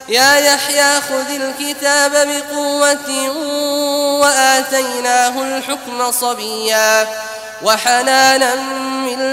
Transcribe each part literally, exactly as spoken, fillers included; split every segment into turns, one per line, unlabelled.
يا يحيى خذ الكتاب بقوة وآتيناه الحكم صبيا وحنانا من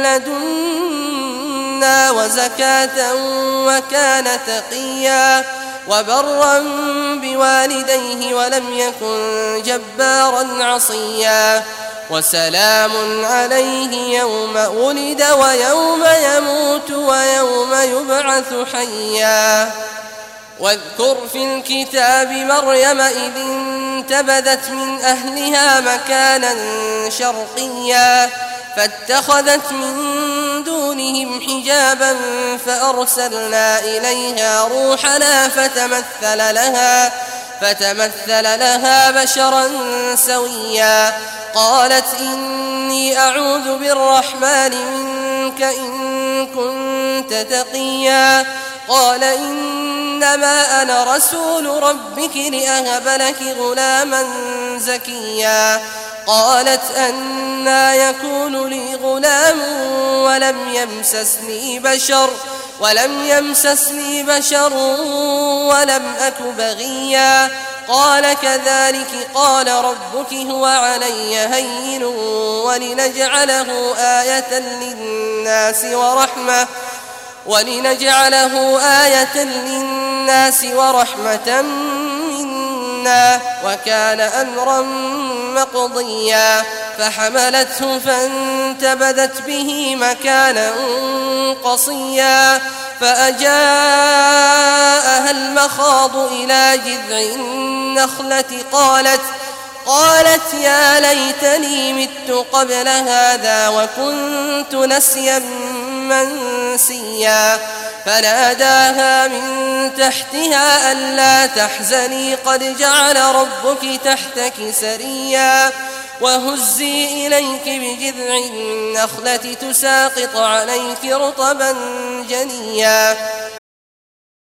لدنا وزكاة وكان تقيا وبرا بوالديه ولم يكن جبارا عصيا وسلام عليه يوم ولد ويوم يموت ويوم يبعث حيا واذكر في الكتاب مريم إذ انتبذت من أهلها مكانا شرقيا فاتخذت من دونهم حجابا فأرسلنا إليها روحنا فتمثل لها فتمثل لها بشرا سويا قالت إني أعوذ بالرحمن منك إن كنت تقيا قال إنما أنا رسول ربك لأهب لك غلاما زكيا قالت أنى يكون لي غلام ولم يمسسني بشر ولم يمسسني بشر ولم أك بغيا قال كذلك قال ربك هو علي هين ولنجعله آية للناس ورحمة ولنجعله آية للناس ورحمة منا وكان أمرا مقضيا فحملته فانتبذت به مكانا قصيا فأجاءها المخاض إلى جذع النخلة قالت قالت يا ليتني مت قبل هذا وكنت نسيا منسيا فناداها من تحتها ألا تحزني قد جعل ربك تحتك سريا وهزي إليك بجذع النخلة تساقط عليك رطبا جنيا